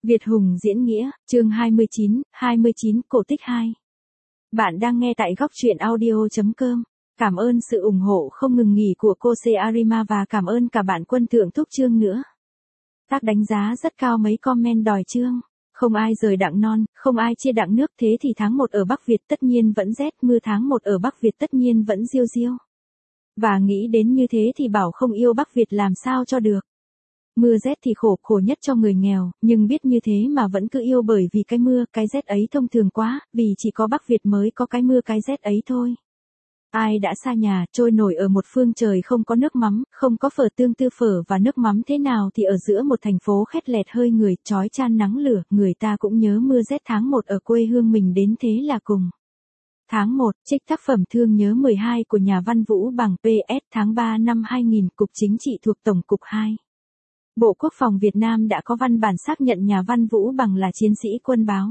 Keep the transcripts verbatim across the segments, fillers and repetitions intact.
Việt Hùng diễn nghĩa, chương hai mươi chín, hai mươi chín, cổ tích hai. Bạn đang nghe tại góc truyện audio chấm com. Cảm ơn sự ủng hộ không ngừng nghỉ của cô C Arima và cảm ơn cả bạn Quân Thượng Thúc Chương nữa. Tác đánh giá rất cao mấy comment đòi chương. Không ai rời đặng non, không ai chia đặng nước, thế thì tháng một ở Bắc Việt tất nhiên vẫn rét, mưa tháng một ở Bắc Việt tất nhiên vẫn diêu diêu. Và nghĩ đến như thế thì bảo không yêu Bắc Việt làm sao cho được. Mưa rét thì khổ, khổ nhất cho người nghèo, nhưng biết như thế mà vẫn cứ yêu bởi vì cái mưa, cái rét ấy thông thường quá, vì chỉ có Bắc Việt mới có cái mưa cái rét ấy thôi. Ai đã xa nhà, trôi nổi ở một phương trời không có nước mắm, không có phở tương tư phở và nước mắm thế nào thì ở giữa một thành phố khét lẹt hơi người, chói chan nắng lửa, người ta cũng nhớ mưa rét tháng một ở quê hương mình đến thế là cùng. Tháng một, trích tác phẩm Thương nhớ mười hai của nhà văn Vũ Bằng pê ét tháng ba năm hai nghìn, Cục Chính trị thuộc Tổng cục hai. Bộ Quốc phòng Việt Nam đã có văn bản xác nhận nhà văn Vũ Bằng là chiến sĩ quân báo.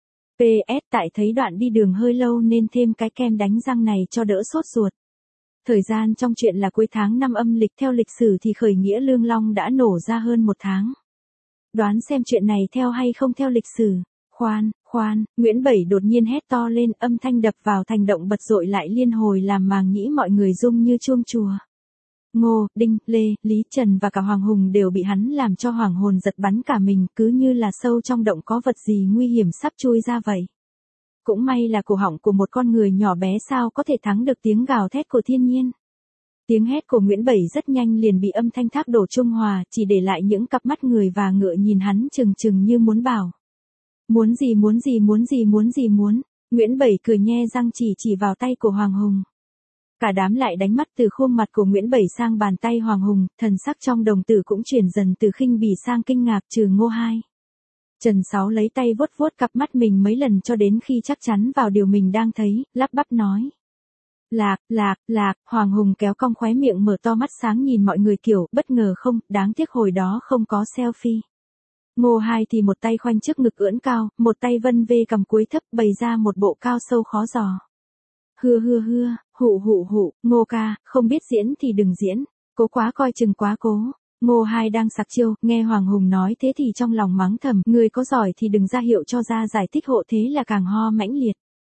pê ét tại thấy đoạn đi đường hơi lâu nên thêm cái kem đánh răng này cho đỡ sốt ruột. Thời gian trong chuyện là cuối tháng năm âm lịch, theo lịch sử thì khởi nghĩa Lương Long đã nổ ra hơn một tháng. Đoán xem chuyện này theo hay không theo lịch sử. Khoan, khoan, Nguyễn Bảy đột nhiên hét to lên, âm thanh đập vào thành động bật dội lại liên hồi làm màng nhĩ mọi người rung như chuông chùa. Ngô, Đinh, Lê, Lý Trần và cả Hoàng Hùng đều bị hắn làm cho hoàng hồn giật bắn cả mình, cứ như là sâu trong động có vật gì nguy hiểm sắp chui ra vậy. Cũng may là cổ họng của một con người nhỏ bé sao có thể thắng được tiếng gào thét của thiên nhiên. Tiếng hét của Nguyễn Bảy rất nhanh liền bị âm thanh thác đổ trung hòa, chỉ để lại những cặp mắt người và ngựa nhìn hắn chừng chừng như muốn bảo. Muốn gì muốn gì muốn gì muốn gì muốn, Nguyễn Bảy cười nhe răng chỉ chỉ vào tay của Hoàng Hùng. Cả đám lại đánh mắt từ khuôn mặt của Nguyễn Bảy sang bàn tay Hoàng Hùng, thần sắc trong đồng tử cũng chuyển dần từ khinh bỉ sang kinh ngạc, trừ Ngô Hai. Trần Sáu lấy tay vuốt vuốt cặp mắt mình mấy lần cho đến khi chắc chắn vào điều mình đang thấy, lắp bắp nói. Lạc, lạc, lạc, Hoàng Hùng kéo cong khóe miệng mở to mắt sáng nhìn mọi người kiểu, bất ngờ không, đáng tiếc hồi đó không có selfie. Ngô Hai thì một tay khoanh trước ngực ưỡn cao, một tay vân vê cầm cúi thấp bày ra một bộ cao sâu khó dò. Hưa hưa hưa, hụ hụ hụ, Ngô ca, không biết diễn thì đừng diễn, cố quá coi chừng quá cố. Ngô Hai đang sặc chiêu, nghe Hoàng Hùng nói thế thì trong lòng mắng thầm, người có giỏi thì đừng ra hiệu cho ra giải thích hộ thế là càng ho mãnh liệt.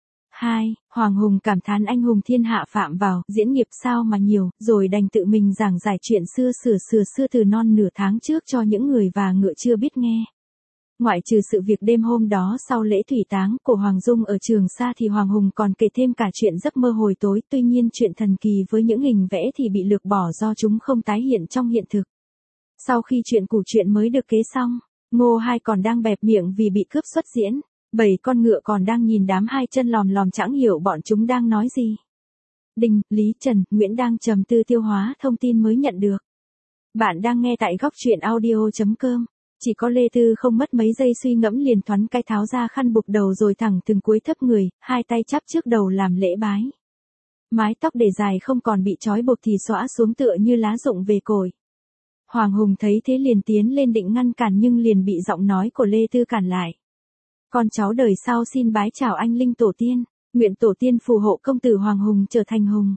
Hai, Hoàng Hùng cảm thán anh hùng thiên hạ phạm vào, diễn nghiệp sao mà nhiều, rồi đành tự mình giảng giải chuyện xưa sửa sửa xưa từ non nửa tháng trước cho những người và ngựa chưa biết nghe. Ngoại trừ sự việc đêm hôm đó sau lễ thủy táng của Hoàng Dung ở Trường Sa thì Hoàng Hùng còn kể thêm cả chuyện giấc mơ hồi tối, tuy nhiên chuyện thần kỳ với những hình vẽ thì bị lược bỏ do chúng không tái hiện trong hiện thực. Sau khi chuyện củ truyện mới được kế xong, Ngô Hai còn đang bẹp miệng vì bị cướp xuất diễn, bảy con ngựa còn đang nhìn đám hai chân lòm lòm chẳng hiểu bọn chúng đang nói gì. Đinh, Lý, Trần, Nguyễn đang trầm tư tiêu hóa thông tin mới nhận được. Bạn đang nghe tại góc truyện audio chấm com. Chỉ có Lê Tư không mất mấy giây suy ngẫm liền thoắn cái tháo ra khăn buộc đầu rồi thẳng từng cúi thấp người, hai tay chắp trước đầu làm lễ bái. Mái tóc để dài không còn bị trói buộc thì xõa xuống tựa như lá rụng về cội. Hoàng Hùng thấy thế liền tiến lên định ngăn cản nhưng liền bị giọng nói của Lê Tư cản lại. Con cháu đời sau xin bái chào anh linh tổ tiên, nguyện tổ tiên phù hộ công tử Hoàng Hùng trở thành hùng.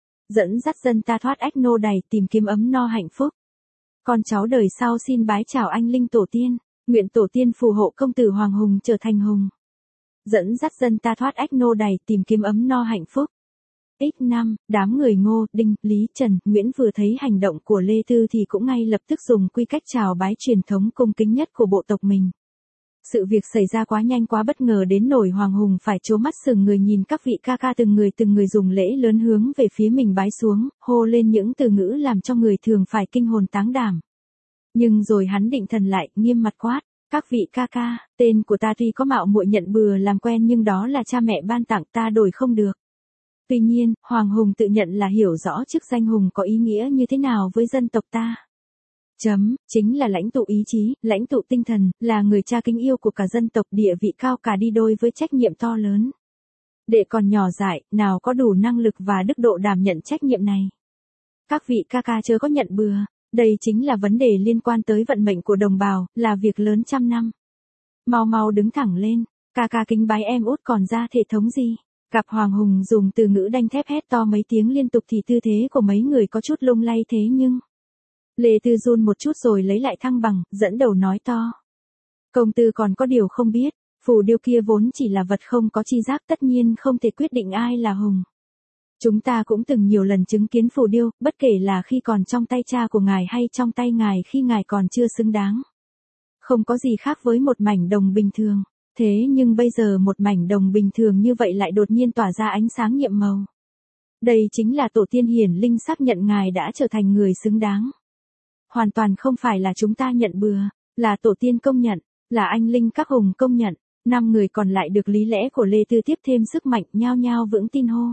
Dẫn dắt dân ta thoát ách nô đày tìm kiếm ấm no hạnh phúc. Con cháu đời sau xin bái chào anh linh tổ tiên, nguyện tổ tiên phù hộ công tử Hoàng Hùng trở thành hùng. Dẫn dắt dân ta thoát ách nô đày tìm kiếm ấm no hạnh phúc. ích năm, đám người Ngô, Đinh, Lý, Trần, Nguyễn vừa thấy hành động của Lê Tư thì cũng ngay lập tức dùng quy cách chào bái truyền thống cung kính nhất của bộ tộc mình. Sự việc xảy ra quá nhanh quá bất ngờ đến nỗi Hoàng Hùng phải trố mắt sừng người nhìn các vị ca ca từng người từng người dùng lễ lớn hướng về phía mình bái xuống, hô lên những từ ngữ làm cho người thường phải kinh hồn táng đảm. Nhưng rồi hắn định thần lại, nghiêm mặt quát, các vị ca ca, tên của ta tuy có mạo muội nhận bừa làm quen nhưng đó là cha mẹ ban tặng ta đổi không được. Tuy nhiên, Hoàng Hùng tự nhận là hiểu rõ chức danh hùng có ý nghĩa như thế nào với dân tộc ta. Chấm, chính là lãnh tụ ý chí, lãnh tụ tinh thần, là người cha kính yêu của cả dân tộc, địa vị cao cả đi đôi với trách nhiệm to lớn. Đệ còn nhỏ dại, nào có đủ năng lực và đức độ đảm nhận trách nhiệm này. Các vị ca ca chớ có nhận bừa, đây chính là vấn đề liên quan tới vận mệnh của đồng bào, là việc lớn trăm năm. Mau mau đứng thẳng lên, ca ca kính bái em út còn ra thể thống gì. Gặp Hoàng Hùng dùng từ ngữ đanh thép hét to mấy tiếng liên tục thì tư thế của mấy người có chút lung lay thế nhưng... Lê Tư run một chút rồi lấy lại thăng bằng, dẫn đầu nói to. Công tử còn có điều không biết, phù điêu kia vốn chỉ là vật không có chi giác, tất nhiên không thể quyết định ai là hùng. Chúng ta cũng từng nhiều lần chứng kiến phù điêu, bất kể là khi còn trong tay cha của ngài hay trong tay ngài khi ngài còn chưa xứng đáng. Không có gì khác với một mảnh đồng bình thường, thế nhưng bây giờ một mảnh đồng bình thường như vậy lại đột nhiên tỏa ra ánh sáng nhiệm màu. Đây chính là tổ tiên hiển linh xác nhận ngài đã trở thành người xứng đáng. Hoàn toàn không phải là chúng ta nhận bừa, là tổ tiên công nhận, là anh linh các hùng công nhận, năm người còn lại được lý lẽ của Lê Tư tiếp thêm sức mạnh, nhao nhao vững tin hô.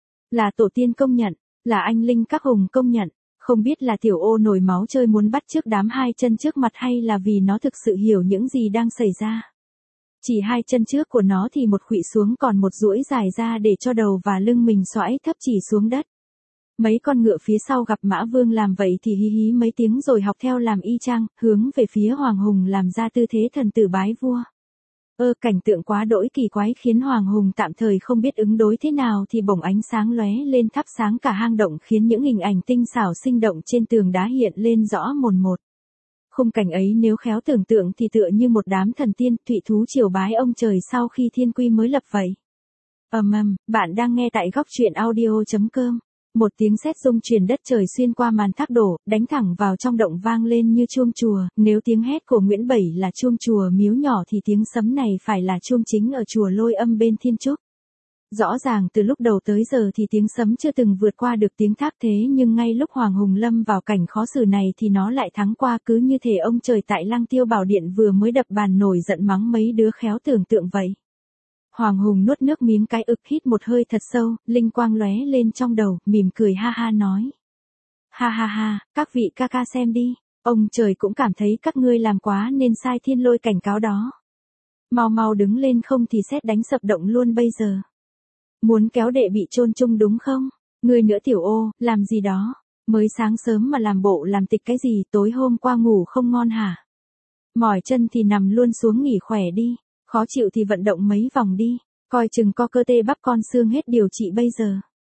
Là tổ tiên công nhận, là anh linh các hùng công nhận, không biết là tiểu ô nổi máu chơi muốn bắt trước đám hai chân trước mặt hay là vì nó thực sự hiểu những gì đang xảy ra. Chỉ hai chân trước của nó thì một khuỵu xuống còn một duỗi dài ra để cho đầu và lưng mình xoãi thấp chỉ xuống đất. Mấy con ngựa phía sau gặp Mã Vương làm vậy thì hí hí mấy tiếng rồi học theo làm y chang, hướng về phía Hoàng Hùng làm ra tư thế thần tử bái vua. Ơ cảnh tượng quá đỗi kỳ quái khiến Hoàng Hùng tạm thời không biết ứng đối thế nào thì bỗng ánh sáng lóe lên thắp sáng cả hang động khiến những hình ảnh tinh xảo sinh động trên tường đá hiện lên rõ mồn một. Khung cảnh ấy nếu khéo tưởng tượng thì tựa như một đám thần tiên, thụy thú triều bái ông trời sau khi thiên quy mới lập vậy. Ầm ầm, bạn đang nghe tại góc truyện audio chấm com. Một tiếng sét rung truyền đất trời xuyên qua màn thác đổ, đánh thẳng vào trong động vang lên như chuông chùa, nếu tiếng hét của Nguyễn Bảy là chuông chùa miếu nhỏ thì tiếng sấm này phải là chuông chính ở chùa Lôi Âm bên Thiên Trúc. Rõ ràng từ lúc đầu tới giờ thì tiếng sấm chưa từng vượt qua được tiếng thác, thế nhưng ngay lúc Hoàng Hùng lâm vào cảnh khó xử này thì nó lại thắng qua, cứ như thể ông trời tại Lăng Tiêu Bảo Điện vừa mới đập bàn nổi giận mắng mấy đứa khéo tưởng tượng vậy. Hoàng Hùng nuốt nước miếng cái ực, hít một hơi thật sâu, linh quang lóe lên trong đầu, mỉm cười ha ha nói. Ha ha ha, các vị ca ca xem đi, ông trời cũng cảm thấy các ngươi làm quá nên sai thiên lôi cảnh cáo đó. Mau mau đứng lên không thì sét đánh sập động luôn bây giờ. Muốn kéo đệ bị chôn chung đúng không? Ngươi nữa tiểu ô, làm gì đó? Mới sáng sớm mà làm bộ làm tịch cái gì, tối hôm qua ngủ không ngon hả? Mỏi chân thì nằm luôn xuống nghỉ khỏe đi. Khó chịu thì vận động mấy vòng đi, coi chừng co cơ tê bắp con xương hết điều trị bây giờ.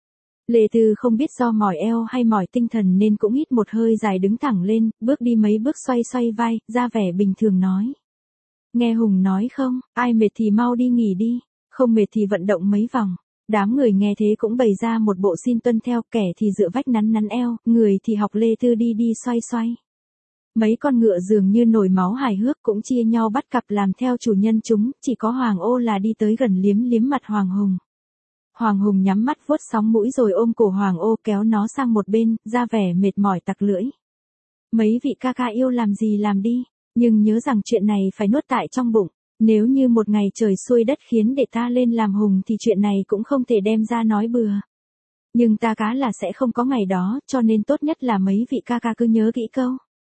Lê Tư không biết do mỏi eo hay mỏi tinh thần nên cũng hít một hơi dài đứng thẳng lên, bước đi mấy bước xoay xoay vai, ra vẻ bình thường nói. Nghe Hùng nói không, ai mệt thì mau đi nghỉ đi, không mệt thì vận động mấy vòng. Đám người nghe thế cũng bày ra một bộ xin tuân theo, kẻ thì dựa vách nắn nắn eo, người thì học Lê Tư đi đi xoay xoay. Mấy con ngựa dường như nổi máu hài hước cũng chia nhau bắt cặp làm theo chủ nhân chúng, chỉ có Hoàng Ô là đi tới gần liếm liếm mặt Hoàng Hùng. Hoàng Hùng nhắm mắt vuốt sóng mũi rồi ôm cổ Hoàng Ô kéo nó sang một bên, ra vẻ mệt mỏi tặc lưỡi. Mấy vị ca ca yêu làm gì làm đi, nhưng nhớ rằng chuyện này phải nuốt tại trong bụng, nếu như một ngày trời xuôi đất khiến để ta lên làm hùng thì chuyện này cũng không thể đem ra nói bừa. Nhưng ta cá là sẽ không có ngày đó, cho nên tốt nhất là mấy vị ca ca cứ nhớ kỹ câu.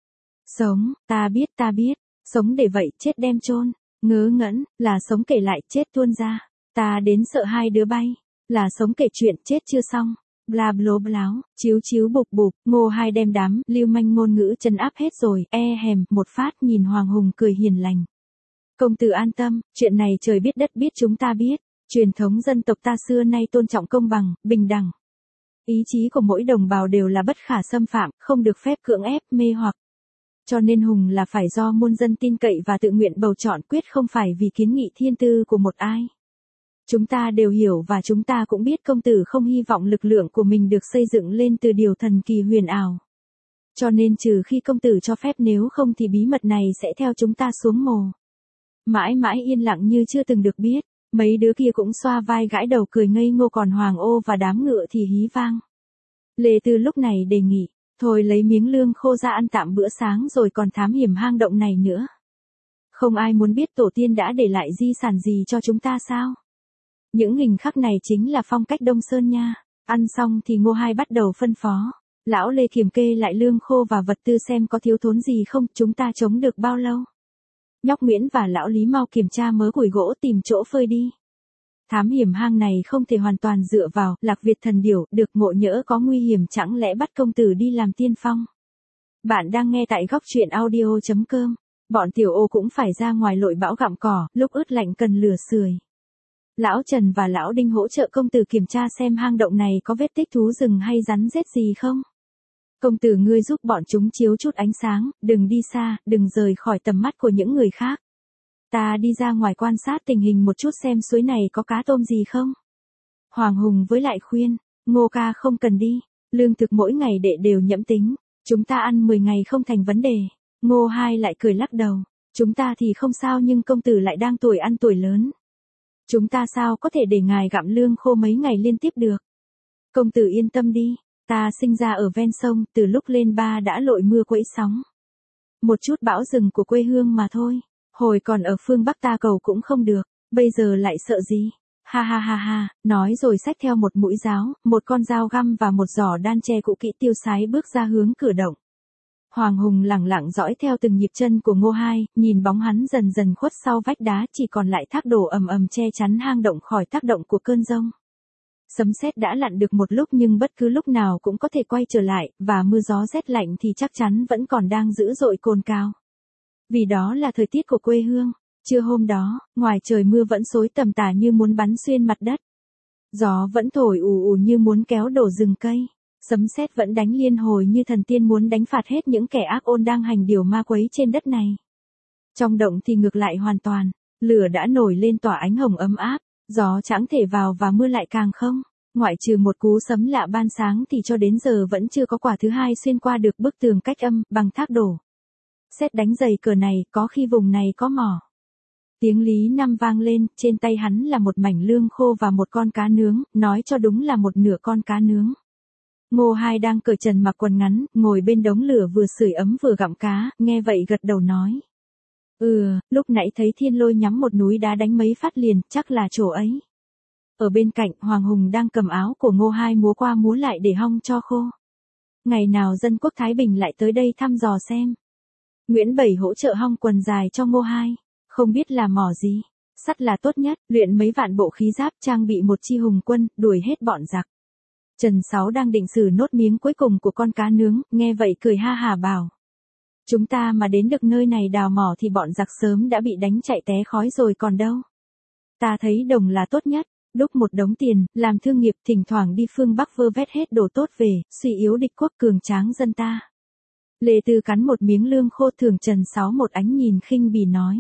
Sống, ta biết ta biết, sống để vậy chết đem chôn, ngớ ngẩn, là sống kể lại chết tuôn ra, ta đến sợ hai đứa bay, là sống kể chuyện chết chưa xong, bla blố bláo, chiếu chiếu bục bục, Ngô Hai đem đám lưu manh ngôn ngữ trấn áp hết rồi, e hèm, một phát nhìn Hoàng Hùng cười hiền lành. Công tử an tâm, chuyện này trời biết đất biết chúng ta biết, truyền thống dân tộc ta xưa nay tôn trọng công bằng, bình đẳng. Ý chí của mỗi đồng bào đều là bất khả xâm phạm, không được phép cưỡng ép, mê hoặc. Cho nên Hùng là phải do muôn dân tin cậy và tự nguyện bầu chọn, quyết không phải vì kiến nghị thiên tư của một ai. Chúng ta đều hiểu và chúng ta cũng biết công tử không hy vọng lực lượng của mình được xây dựng lên từ điều thần kỳ huyền ảo. Cho nên trừ khi công tử cho phép, nếu không thì bí mật này sẽ theo chúng ta xuống mồ. Mãi mãi yên lặng như chưa từng được biết, mấy đứa kia cũng xoa vai gãi đầu cười ngây ngô, còn Hoàng Ô và đám ngựa thì hí vang. Lê Tư lúc này đề nghị, thôi lấy miếng lương khô ra ăn tạm bữa sáng rồi còn thám hiểm hang động này nữa. Không ai muốn biết tổ tiên đã để lại di sản gì cho chúng ta sao? Những hình khắc này chính là phong cách Đông Sơn nha. Ăn xong thì Ngô Hai bắt đầu phân phó. Lão Lê kiểm kê lại lương khô và vật tư xem có thiếu thốn gì không, chúng ta chống được bao lâu. Nhóc Nguyễn và lão Lý mau kiểm tra mớ củi gỗ tìm chỗ phơi đi. Thám hiểm hang này không thể hoàn toàn dựa vào Lạc Việt thần điểu, được ngộ nhỡ có nguy hiểm chẳng lẽ bắt công tử đi làm tiên phong. Bạn đang nghe tại góc truyện audio chấm com. Bọn tiểu ô cũng phải ra ngoài lội bão gặm cỏ, lúc ướt lạnh cần lửa sưởi. Lão Trần và lão Đinh hỗ trợ công tử kiểm tra xem hang động này có vết tích thú rừng hay rắn rết gì không. Công tử ngươi giúp bọn chúng chiếu chút ánh sáng, đừng đi xa, đừng rời khỏi tầm mắt của những người khác. Ta đi ra ngoài quan sát tình hình một chút xem suối này có cá tôm gì không. Hoàng Hùng với lại khuyên, Ngô ca không cần đi, lương thực mỗi ngày đệ đều nhẫm tính, chúng ta ăn mười ngày không thành vấn đề. Ngô Hai lại cười lắc đầu, chúng ta thì không sao nhưng công tử lại đang tuổi ăn tuổi lớn. Chúng ta sao có thể để ngài gặm lương khô mấy ngày liên tiếp được. Công tử yên tâm đi, ta sinh ra ở ven sông, từ lúc lên ba đã lội mưa quẫy sóng. Một chút bão rừng của quê hương mà thôi, hồi còn ở phương Bắc ta cầu cũng không được, bây giờ lại sợ gì. Ha ha ha ha, nói rồi xách theo một mũi giáo, một con dao găm và một giỏ đan tre cũ kỹ tiêu sái bước ra hướng cửa động. Hoàng Hùng lẳng lặng dõi theo từng nhịp chân của Ngô Hai, nhìn bóng hắn dần dần khuất sau vách đá chỉ còn lại thác đổ ầm ầm che chắn hang động khỏi tác động của cơn giông. Sấm sét đã lặn được một lúc nhưng bất cứ lúc nào cũng có thể quay trở lại, và mưa gió rét lạnh thì chắc chắn vẫn còn đang dữ dội cồn cào. Vì đó là thời tiết của quê hương. Trưa hôm đó, ngoài trời mưa vẫn xối tầm tả như muốn bắn xuyên mặt đất. Gió vẫn thổi ù ù như muốn kéo đổ rừng cây. Sấm sét vẫn đánh liên hồi như thần tiên muốn đánh phạt hết những kẻ ác ôn đang hành điều ma quấy trên đất này. Trong động thì ngược lại hoàn toàn, lửa đã nổi lên tỏa ánh hồng ấm áp, gió chẳng thể vào và mưa lại càng không. Ngoại trừ một cú sấm lạ ban sáng thì cho đến giờ vẫn chưa có quả thứ hai xuyên qua được bức tường cách âm bằng thác đổ. Sét đánh dày cờ này, có khi vùng này có mỏ. Tiếng Lý Năm vang lên, trên tay hắn là một mảnh lương khô và một con cá nướng, nói cho đúng là một nửa con cá nướng. Ngô Hai đang cởi trần mặc quần ngắn, ngồi bên đống lửa vừa sưởi ấm vừa gặm cá, nghe vậy gật đầu nói. Ừ, lúc nãy thấy Thiên Lôi nhắm một núi đá đánh mấy phát liền, chắc là chỗ ấy. Ở bên cạnh, Hoàng Hùng đang cầm áo của Ngô Hai múa qua múa lại để hong cho khô. Ngày nào dân quốc Thái Bình lại tới đây thăm dò xem. Nguyễn Bảy hỗ trợ hong quần dài cho Ngô Hai. Không biết là mỏ gì, sắt là tốt nhất, luyện mấy vạn bộ khí giáp trang bị một chi hùng quân, đuổi hết bọn giặc. Trần Sáu đang định xử nốt miếng cuối cùng của con cá nướng, nghe vậy cười ha hà bảo. Chúng ta mà đến được nơi này đào mỏ thì bọn giặc sớm đã bị đánh chạy té khói rồi còn đâu. Ta thấy đồng là tốt nhất, đúc một đống tiền, làm thương nghiệp thỉnh thoảng đi phương Bắc vơ vét hết đồ tốt về, suy yếu địch quốc cường tráng dân ta. Lê Tư cắn một miếng lương khô thường Trần Sáu một ánh nhìn khinh bỉ nói.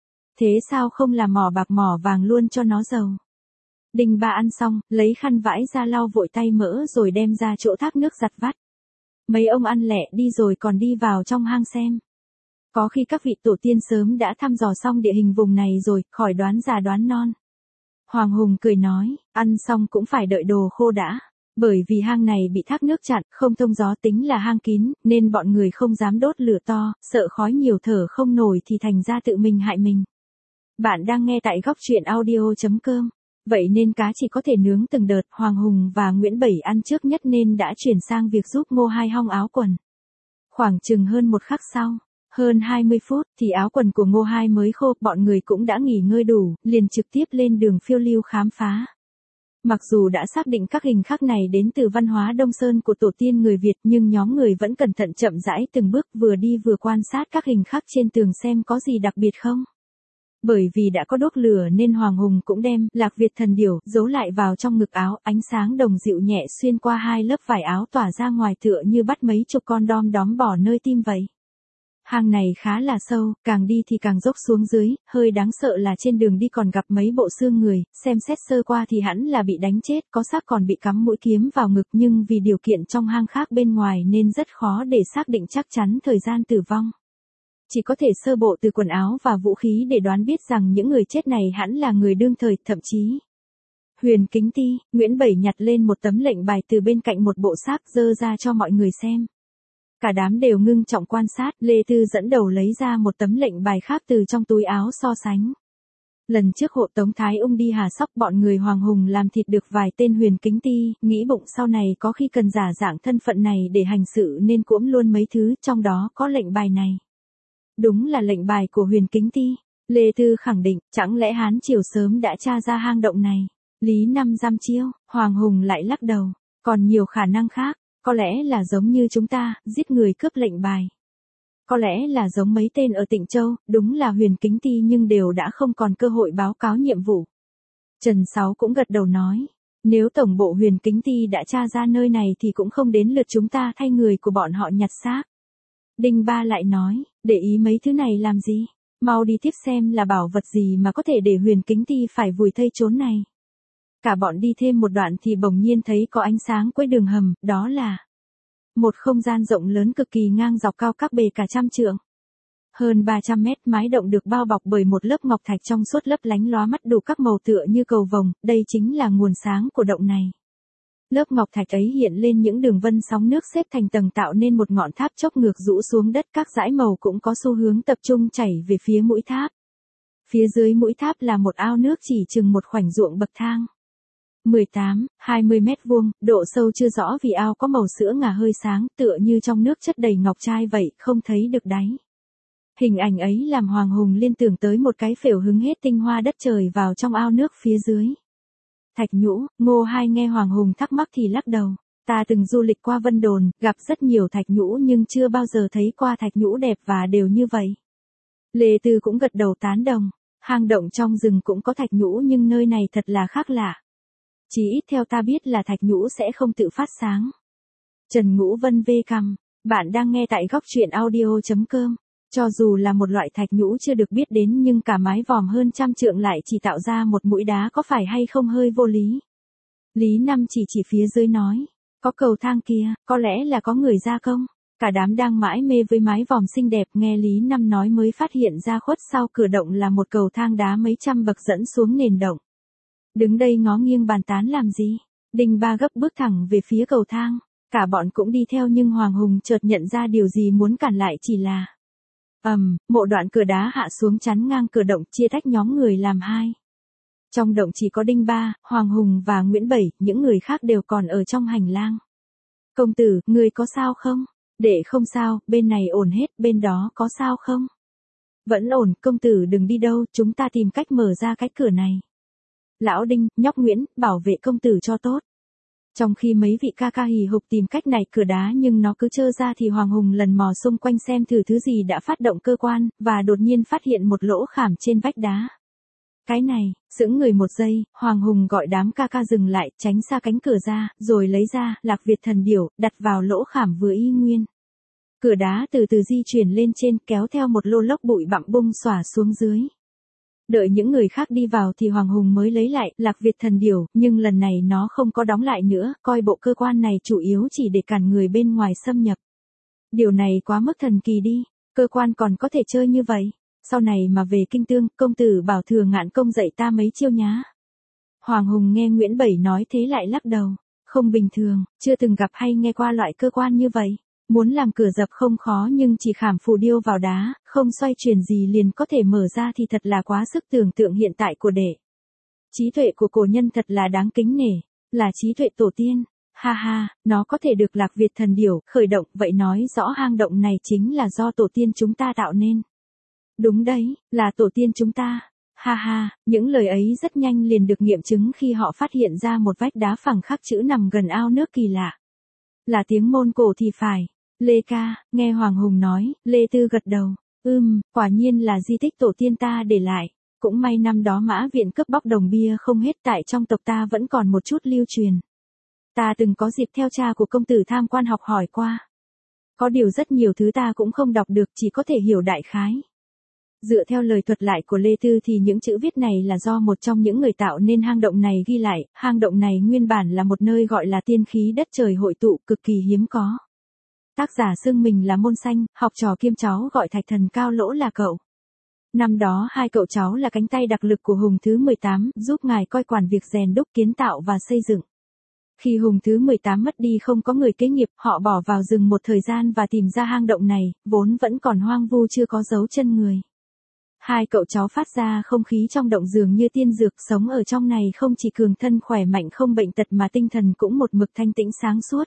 Thế sao không làm mỏ bạc mỏ vàng luôn cho nó giàu. Đinh Ba ăn xong, lấy khăn vãi ra lau vội tay mỡ rồi đem ra chỗ thác nước giặt vắt. Mấy ông ăn lẹ đi rồi còn đi vào trong hang xem. Có khi các vị tổ tiên sớm đã thăm dò xong địa hình vùng này rồi, khỏi đoán già đoán non. Hoàng Hùng cười nói, ăn xong cũng phải đợi đồ khô đã. Bởi vì hang này bị thác nước chặn, không thông gió tính là hang kín, nên bọn người không dám đốt lửa to, sợ khói nhiều thở không nổi thì thành ra tự mình hại mình. Bạn đang nghe tại góc truyện audio chấm com. Vậy nên cá chỉ có thể nướng từng đợt, Hoàng Hùng và Nguyễn Bảy ăn trước nhất nên đã chuyển sang việc giúp Ngô Hai hong áo quần. Khoảng chừng hơn một khắc sau, hơn hai mươi phút thì áo quần của Ngô Hai mới khô, bọn người cũng đã nghỉ ngơi đủ, liền trực tiếp lên đường phiêu lưu khám phá. Mặc dù đã xác định các hình khắc này đến từ văn hóa Đông Sơn của tổ tiên người Việt nhưng nhóm người vẫn cẩn thận chậm rãi từng bước vừa đi vừa quan sát các hình khắc trên tường xem có gì đặc biệt không. Bởi vì đã có đốt lửa nên Hoàng Hùng cũng đem Lạc Việt thần điểu giấu lại vào trong ngực áo, ánh sáng đồng dịu nhẹ xuyên qua hai lớp vải áo tỏa ra ngoài tựa như bắt mấy chục con đom đóm bỏ nơi tim vậy. Hang này khá là sâu, càng đi thì càng dốc xuống dưới, hơi đáng sợ là trên đường đi còn gặp mấy bộ xương người, xem xét sơ qua thì hẳn là bị đánh chết, có xác còn bị cắm mũi kiếm vào ngực nhưng vì điều kiện trong hang khác bên ngoài nên rất khó để xác định chắc chắn thời gian tử vong. Chỉ có thể sơ bộ từ quần áo và vũ khí để đoán biết rằng những người chết này hẳn là người đương thời, thậm chí. Huyền Kính Ti, Nguyễn Bảy nhặt lên một tấm lệnh bài từ bên cạnh một bộ xác dơ ra cho mọi người xem. Cả đám đều ngưng trọng quan sát, Lê Tư dẫn đầu lấy ra một tấm lệnh bài khác từ trong túi áo so sánh. Lần trước hộ tống Thái Ung đi Hà Sóc bọn người Hoàng Hùng làm thịt được vài tên Huyền Kính Ti, nghĩ bụng sau này có khi cần giả dạng thân phận này để hành sự nên cuỗm luôn mấy thứ, trong đó có lệnh bài này. Đúng là lệnh bài của Huyền Kính Ti. Lê Tư khẳng định, chẳng lẽ Hán Triều sớm đã tra ra hang động này. Lý Năm giam chiêu, Hoàng Hùng lại lắc đầu, còn nhiều khả năng khác, có lẽ là giống như chúng ta, giết người cướp lệnh bài. Có lẽ là giống mấy tên ở Tịnh Châu, đúng là Huyền Kính Ti nhưng đều đã không còn cơ hội báo cáo nhiệm vụ. Trần Sáu cũng gật đầu nói, nếu tổng bộ Huyền Kính Ti đã tra ra nơi này thì cũng không đến lượt chúng ta thay người của bọn họ nhặt xác. Đinh Ba lại nói, để ý mấy thứ này làm gì? Mau đi tiếp xem là bảo vật gì mà có thể để Huyền Kính Ti phải vùi thây chốn này. Cả bọn đi thêm một đoạn thì bỗng nhiên thấy có ánh sáng cuối đường hầm, đó là một không gian rộng lớn cực kỳ ngang dọc cao các bề cả trăm trượng. Hơn ba trăm mét, mái động được bao bọc bởi một lớp ngọc thạch trong suốt lấp lánh lóa mắt đủ các màu tựa như cầu vồng, đây chính là nguồn sáng của động này. Lớp ngọc thạch ấy hiện lên những đường vân sóng nước xếp thành tầng tạo nên một ngọn tháp chốc ngược rũ xuống đất, các dải màu cũng có xu hướng tập trung chảy về phía mũi tháp. Phía dưới mũi tháp là một ao nước chỉ chừng một khoảnh ruộng bậc thang. mười tám, hai mươi mét vuông, độ sâu chưa rõ vì ao có màu sữa ngà hơi sáng, tựa như trong nước chất đầy ngọc trai vậy, không thấy được đáy. Hình ảnh ấy làm Hoàng Hùng liên tưởng tới một cái phễu hứng hết tinh hoa đất trời vào trong ao nước phía dưới. Thạch nhũ, Ngô Hai nghe Hoàng Hùng thắc mắc thì lắc đầu. Ta từng du lịch qua Vân Đồn, gặp rất nhiều thạch nhũ nhưng chưa bao giờ thấy qua thạch nhũ đẹp và đều như vậy. Lê Tư cũng gật đầu tán đồng. Hang động trong rừng cũng có thạch nhũ nhưng nơi này thật là khác lạ. Chỉ ít theo ta biết là thạch nhũ sẽ không tự phát sáng. Trần Ngũ Vân vê cằm. Bạn đang nghe tại góc truyện audio.com. Cho dù là một loại thạch nhũ chưa được biết đến nhưng cả mái vòm hơn trăm trượng lại chỉ tạo ra một mũi đá có phải hay không hơi vô lý. Lý Năm chỉ chỉ phía dưới nói. Có cầu thang kia, có lẽ là có người gia công. Cả đám đang mãi mê với mái vòm xinh đẹp nghe Lý Năm nói mới phát hiện ra khuất sau cửa động là một cầu thang đá mấy trăm bậc dẫn xuống nền động. Đứng đây ngó nghiêng bàn tán làm gì? Đinh Ba gấp bước thẳng về phía cầu thang. Cả bọn cũng đi theo nhưng Hoàng Hùng chợt nhận ra điều gì muốn cản lại chỉ là ầm, um, một đoạn cửa đá hạ xuống chắn ngang cửa động chia tách nhóm người làm hai. Trong động chỉ có Đinh Ba, Hoàng Hùng và Nguyễn Bảy, những người khác đều còn ở trong hành lang. Công tử, người có sao không? Đệ không sao, bên này ổn hết, bên đó có sao không? Vẫn ổn, công tử đừng đi đâu, chúng ta tìm cách mở ra cái cửa này. Lão Đinh, nhóc Nguyễn, bảo vệ công tử cho tốt. Trong khi mấy vị ca ca hì hục tìm cách này cửa đá nhưng nó cứ trơ ra thì Hoàng Hùng lần mò xung quanh xem thử thứ gì đã phát động cơ quan, và đột nhiên phát hiện một lỗ khảm trên vách đá. Cái này, sững người một giây, Hoàng Hùng gọi đám ca ca dừng lại, tránh xa cánh cửa ra, rồi lấy ra, Lạc Việt thần điểu, đặt vào lỗ khảm vừa y nguyên. Cửa đá từ từ di chuyển lên trên, kéo theo một lô lốc bụi bặm bung xòa xuống dưới. Đợi những người khác đi vào thì Hoàng Hùng mới lấy lại Lạc Việt thần điểu, nhưng lần này nó không có đóng lại nữa, coi bộ cơ quan này chủ yếu chỉ để cản người bên ngoài xâm nhập. Điều này quá mức thần kỳ đi, cơ quan còn có thể chơi như vậy. Sau này mà về Kinh Tương, công tử bảo Thừa Ngạn Công dạy ta mấy chiêu nhá. Hoàng Hùng nghe Nguyễn Bảy nói thế lại lắc đầu. Không bình thường, chưa từng gặp hay nghe qua loại cơ quan như vậy. Muốn làm cửa dập không khó nhưng chỉ khảm phù điêu vào đá, không xoay chuyển gì liền có thể mở ra thì thật là quá sức tưởng tượng hiện tại của đệ. Trí tuệ của cổ nhân thật là đáng kính nể, là trí tuệ tổ tiên. Ha ha, nó có thể được Lạc Việt thần điểu khởi động, vậy nói rõ hang động này chính là do tổ tiên chúng ta tạo nên. Đúng đấy, là tổ tiên chúng ta. Ha ha, những lời ấy rất nhanh liền được nghiệm chứng khi họ phát hiện ra một vách đá phẳng khắc chữ nằm gần ao nước kỳ lạ. Là tiếng Môn Cổ thì phải. Lê ca, nghe Hoàng Hùng nói, Lê Tư gật đầu. Ừm, quả nhiên là di tích tổ tiên ta để lại. Cũng may năm đó Mã Viện cướp bóc đồng bia không hết, tại trong tộc ta vẫn còn một chút lưu truyền. Ta từng có dịp theo cha của công tử tham quan học hỏi qua. Có điều rất nhiều thứ ta cũng không đọc được, chỉ có thể hiểu đại khái. Dựa theo lời thuật lại của Lê Tư thì những chữ viết này là do một trong những người tạo nên hang động này ghi lại, hang động này nguyên bản là một nơi gọi là tiên khí đất trời hội tụ, cực kỳ hiếm có. Tác giả xưng mình là Môn Xanh, học trò kiêm cháu gọi Thạch Thần Cao Lỗ là cậu. Năm đó hai cậu cháu là cánh tay đặc lực của Hùng thứ mười tám, giúp ngài coi quản việc rèn đúc kiến tạo và xây dựng. Khi Hùng thứ mười tám mất đi không có người kế nghiệp, họ bỏ vào rừng một thời gian và tìm ra hang động này, vốn vẫn còn hoang vu chưa có dấu chân người. Hai cậu cháu phát ra không khí trong động dường như tiên dược, sống ở trong này không chỉ cường thân khỏe mạnh không bệnh tật mà tinh thần cũng một mực thanh tĩnh sáng suốt.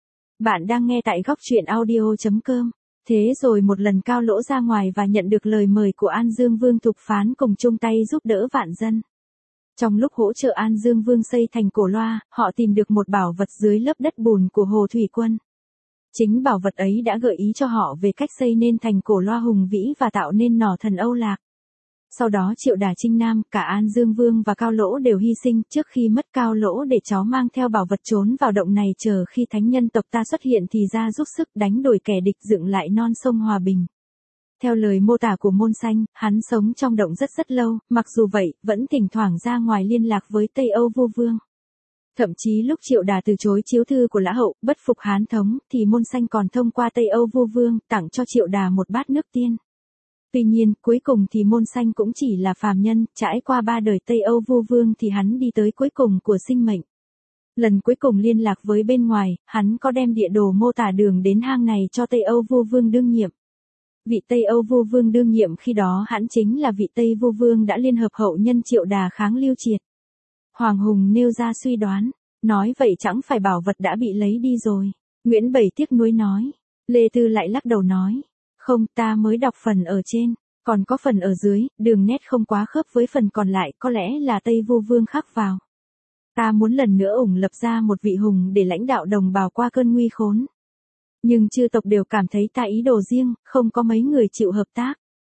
Bạn đang nghe tại góc truyện audio.com. Thế rồi một lần Cao Lỗ ra ngoài và nhận được lời mời của An Dương Vương Thục Phán cùng chung tay giúp đỡ vạn dân. Trong lúc hỗ trợ An Dương Vương xây thành cổ loa, họ tìm được một bảo vật dưới lớp đất bùn của Hồ Thủy Quân. Chính bảo vật ấy đã gợi ý cho họ về cách xây nên thành cổ loa hùng vĩ và tạo nên nỏ thần Âu Lạc. Sau đó Triệu Đà Trinh Nam, cả An Dương Vương và Cao Lỗ đều hy sinh trước khi mất Cao Lỗ để cháu mang theo bảo vật trốn vào động này chờ khi thánh nhân tộc ta xuất hiện thì ra giúp sức đánh đuổi kẻ địch dựng lại non sông hòa bình. Theo lời mô tả của Môn Xanh, hắn sống trong động rất rất lâu, mặc dù vậy, vẫn thỉnh thoảng ra ngoài liên lạc với Tây Âu Vua Vương. Thậm chí lúc Triệu Đà từ chối chiếu thư của Lã Hậu, bất phục Hán thống, thì Môn Xanh còn thông qua Tây Âu Vua Vương, tặng cho Triệu Đà một bát nước tiên. Tuy nhiên, cuối cùng thì Môn Xanh cũng chỉ là phàm nhân, trải qua ba đời Tây Âu Vua Vương thì hắn đi tới cuối cùng của sinh mệnh. Lần cuối cùng liên lạc với bên ngoài, hắn có đem địa đồ mô tả đường đến hang này cho Tây Âu Vua Vương đương nhiệm. Vị Tây Âu Vua Vương đương nhiệm khi đó hắn chính là vị Tây Vua Vương đã liên hợp hậu nhân Triệu Đà kháng Lưu Triệt. Hoàng Hùng nêu ra suy đoán, nói vậy chẳng phải bảo vật đã bị lấy đi rồi. Nguyễn Bảy tiếc nuối nói. Lê Tư lại lắc đầu nói. Không, ta mới đọc phần ở trên, còn có phần ở dưới, đường nét không quá khớp với phần còn lại, có lẽ là Tây Vua Vương khắc vào. Ta muốn lần nữa ủng lập ra một vị hùng để lãnh đạo đồng bào qua cơn nguy khốn. Nhưng chư tộc đều cảm thấy ta ý đồ riêng, không có mấy người chịu hợp tác.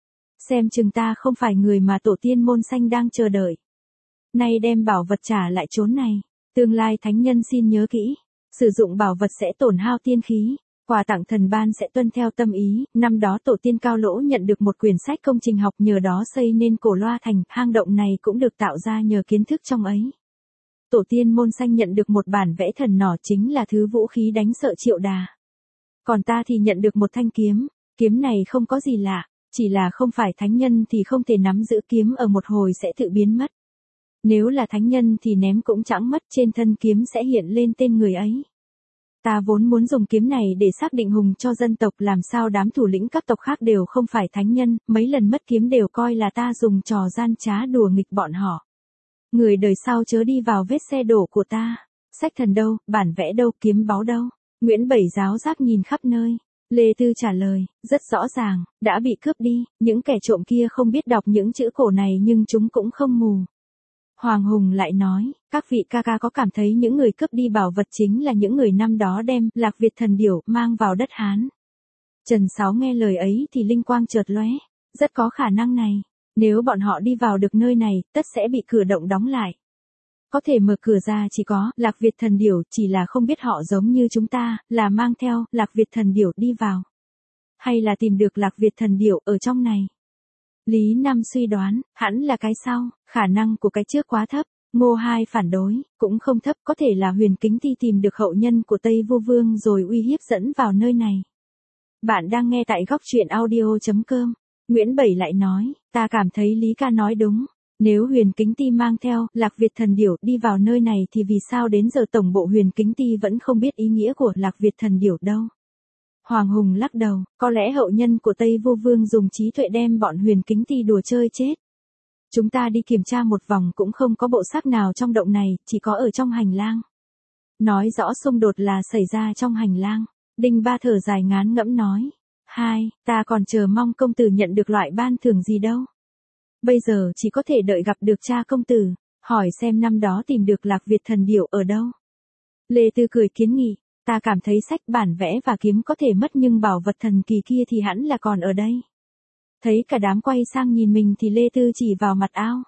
Xem chừng ta không phải người mà tổ tiên Môn Xanh đang chờ đợi. Nay đem bảo vật trả lại chốn này, tương lai thánh nhân xin nhớ kỹ, sử dụng bảo vật sẽ tổn hao tiên khí, quà tặng thần ban sẽ tuân theo tâm ý. Năm đó tổ tiên Cao Lỗ nhận được một quyển sách công trình học, nhờ đó xây nên Cổ Loa Thành, hang động này cũng được tạo ra nhờ kiến thức trong ấy. Tổ tiên Môn Xanh nhận được một bản vẽ thần nỏ, chính là thứ vũ khí đánh sợ Triệu Đà. Còn ta thì nhận được một thanh kiếm, kiếm này không có gì lạ, chỉ là không phải thánh nhân thì không thể nắm giữ kiếm, ở một hồi sẽ tự biến mất. Nếu là thánh nhân thì ném cũng chẳng mất, trên thân kiếm sẽ hiện lên tên người ấy. Ta vốn muốn dùng kiếm này để xác định hùng cho dân tộc, làm sao đám thủ lĩnh các tộc khác đều không phải thánh nhân, mấy lần mất kiếm đều coi là ta dùng trò gian trá đùa nghịch bọn họ. Người đời sau chớ đi vào vết xe đổ của ta. Sách thần đâu, bản vẽ đâu, kiếm báu đâu? Nguyễn Bảy giáo giác nhìn khắp nơi. Lê Tư trả lời, rất rõ ràng, đã bị cướp đi, những kẻ trộm kia không biết đọc những chữ cổ này nhưng chúng cũng không mù. Hoàng Hùng lại nói, các vị ca ca có cảm thấy những người cướp đi bảo vật chính là những người năm đó đem Lạc Việt thần điểu mang vào đất Hán? Trần Sáu nghe lời ấy thì linh quang chợt lóe, rất có khả năng này. Nếu bọn họ đi vào được nơi này, tất sẽ bị cửa động đóng lại. Có thể mở cửa ra chỉ có Lạc Việt thần điểu, chỉ là không biết họ giống như chúng ta, là mang theo Lạc Việt thần điểu đi vào. Hay là tìm được Lạc Việt thần điểu ở trong này. Lý Nam suy đoán, hẳn là cái sau, khả năng của cái trước quá thấp. Ngô Hai phản đối, cũng không thấp, có thể là Huyền Kính Ti tìm được hậu nhân của Tây Vua Vương rồi uy hiếp dẫn vào nơi này. Bạn đang nghe tại góc truyện audio chấm com. Nguyễn Bảy lại nói, ta cảm thấy Lý ca nói đúng. Nếu Huyền Kính Ti mang theo Lạc Việt thần điểu đi vào nơi này thì vì sao đến giờ tổng bộ Huyền Kính Ti vẫn không biết ý nghĩa của Lạc Việt thần điểu đâu? Hoàng Hùng lắc đầu, có lẽ hậu nhân của Tây Vua Vương dùng trí tuệ đem bọn Huyền Kính Ti đùa chơi chết. Chúng ta đi kiểm tra một vòng cũng không có bộ xác nào trong động này, chỉ có ở trong hành lang. Nói rõ xung đột là xảy ra trong hành lang. Đinh Ba thở dài ngán ngẫm nói. Hai, ta còn chờ mong công tử nhận được loại ban thưởng gì đâu. Bây giờ chỉ có thể đợi gặp được cha công tử, hỏi xem năm đó tìm được Lạc Việt thần điểu ở đâu. Lê Tư cười kiến nghị, ta cảm thấy sách bản vẽ và kiếm có thể mất nhưng bảo vật thần kỳ kia thì hẳn là còn ở đây. Thấy cả đám quay sang nhìn mình thì Lê Tư chỉ vào mặt ao.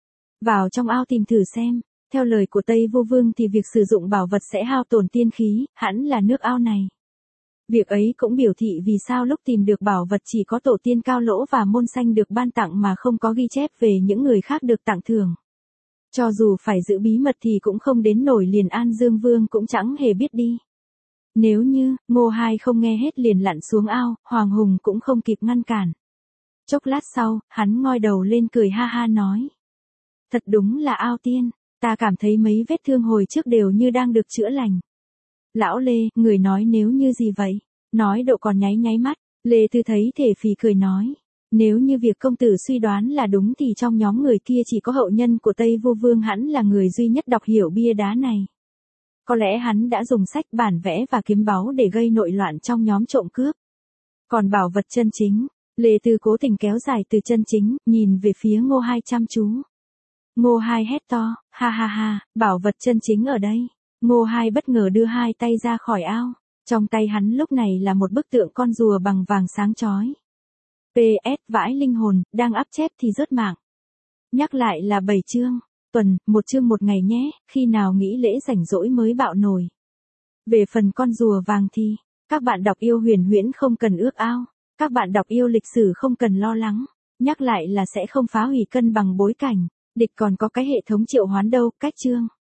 Vào trong ao tìm thử xem, theo lời của Tây Vua Vương thì việc sử dụng bảo vật sẽ hao tổn tiên khí, hẳn là nước ao này. Việc ấy cũng biểu thị vì sao lúc tìm được bảo vật chỉ có tổ tiên Cao Lỗ và Môn Xanh được ban tặng mà không có ghi chép về những người khác được tặng thưởng. Cho dù phải giữ bí mật thì cũng không đến nổi liền An Dương Vương cũng chẳng hề biết đi. Nếu như, Ngô Hai không nghe hết liền lặn xuống ao, Hoàng Hùng cũng không kịp ngăn cản. Chốc lát sau, hắn ngoi đầu lên cười ha ha nói. Thật đúng là ao tiên, ta cảm thấy mấy vết thương hồi trước đều như đang được chữa lành. Lão Lê, người nói nếu như gì vậy? Nói độ còn nháy nháy mắt, Lê Tư thấy thể phì cười nói. Nếu như việc công tử suy đoán là đúng thì trong nhóm người kia chỉ có hậu nhân của Tây Vua Vương hẳn là người duy nhất đọc hiểu bia đá này. Có lẽ hắn đã dùng sách bản vẽ và kiếm báu để gây nội loạn trong nhóm trộm cướp. Còn bảo vật chân chính, Lê Tư cố tình kéo dài từ chân chính, nhìn về phía Ngô Hai chăm chú. Ngô Hai hét to, ha ha ha, bảo vật chân chính ở đây. Ngô Hai bất ngờ đưa hai tay ra khỏi ao. Trong tay hắn lúc này là một bức tượng con rùa bằng vàng sáng chói. pê ét vãi linh hồn, đang áp chép thì rớt mạng. Nhắc lại là bảy chương, tuần, một chương một ngày nhé, khi nào nghĩ lễ rảnh rỗi mới bạo nổi. Về phần con rùa vàng thì, các bạn đọc yêu huyền huyễn không cần ước ao. Các bạn đọc yêu lịch sử không cần lo lắng, nhắc lại là sẽ không phá hủy cân bằng bối cảnh, địch còn có cái hệ thống triệu hoán đâu, cách chương.